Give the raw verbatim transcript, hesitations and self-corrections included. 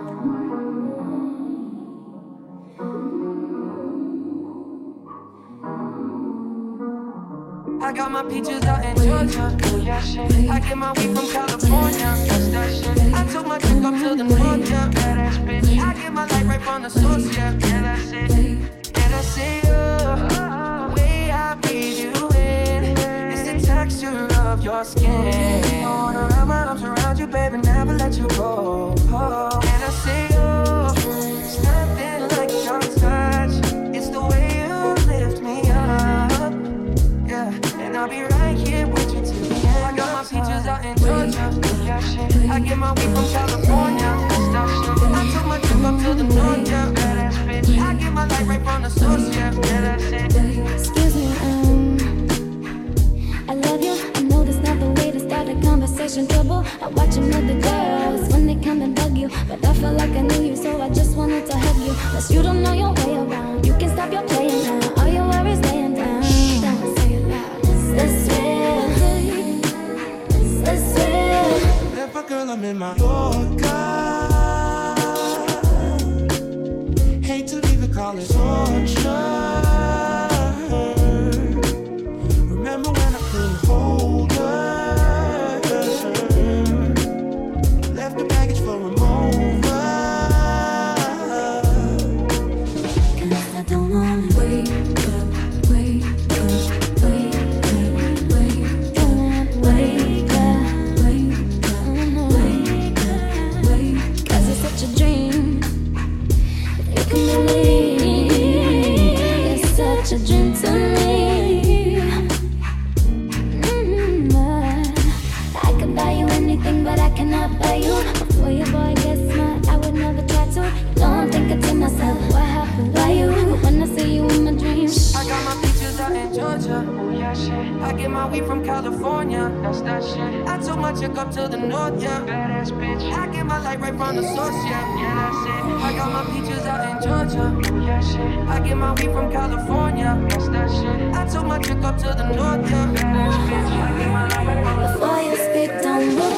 I got my peaches out in Georgia. Yeah, shit. I get my weed from California. That's that shit. I took my trip up to the north, yeah. Badass bitch. I get my light right from the source, yeah. Yeah, that's it. And I see you. The way I breathe you in is the texture of your skin. I wanna wrap my arms around you, baby, never let you go. Oh. And I see you. It's nothing like your touch. It's the way you lift me up. And I'll be right here with you till the end. I got my peaches out in Georgia. Yeah, shit. I get my weed from California. That's that shit. I took my trip up to the north, yeah. Badass bitch. I get my light right from the source, yeah. Yeah, that's it. Excuse me, um, I love you. I know that's not the way to start a conversation. Trouble. I watch them other girls when they come and bug you, but I felt like I knew you, so I just wanted to hug you. Plus you don't know your way around. You can stop your playing now. All your worries laying down. Don't say it loud. This real, this real. Never, girl, I'm in my Yorker. Hate to leave it, call it torture. Remember when I couldn't hold her? Left the baggage for a moment. Cause I don't wanna wake up, wake up, wake up, wake up. Don't wanna wake up, wake up, wake up, wake up. Cause it's such a dream, you can believe. It's such a dream to me. Mm-hmm. I could buy you anything, but I cannot buy you. Before your boy gets smart, I would never try to. You know I'm thinking to myself, what happened? Why you? But when I see you in my dreams, I got my peaches out in Georgia. Oh yeah, shit. I get my weed from California. That's that shit. I took my chick up to the north, yeah. Badass bitch. I get my light right from the source, yeah. Yeah, that's it. I got my peaches out in Georgia. Oh yeah, shit. I get my weed from California. That's that shit. I took my chick up to the north, yeah. Badass bitch. I get my light right from the source. before you speak, don't move.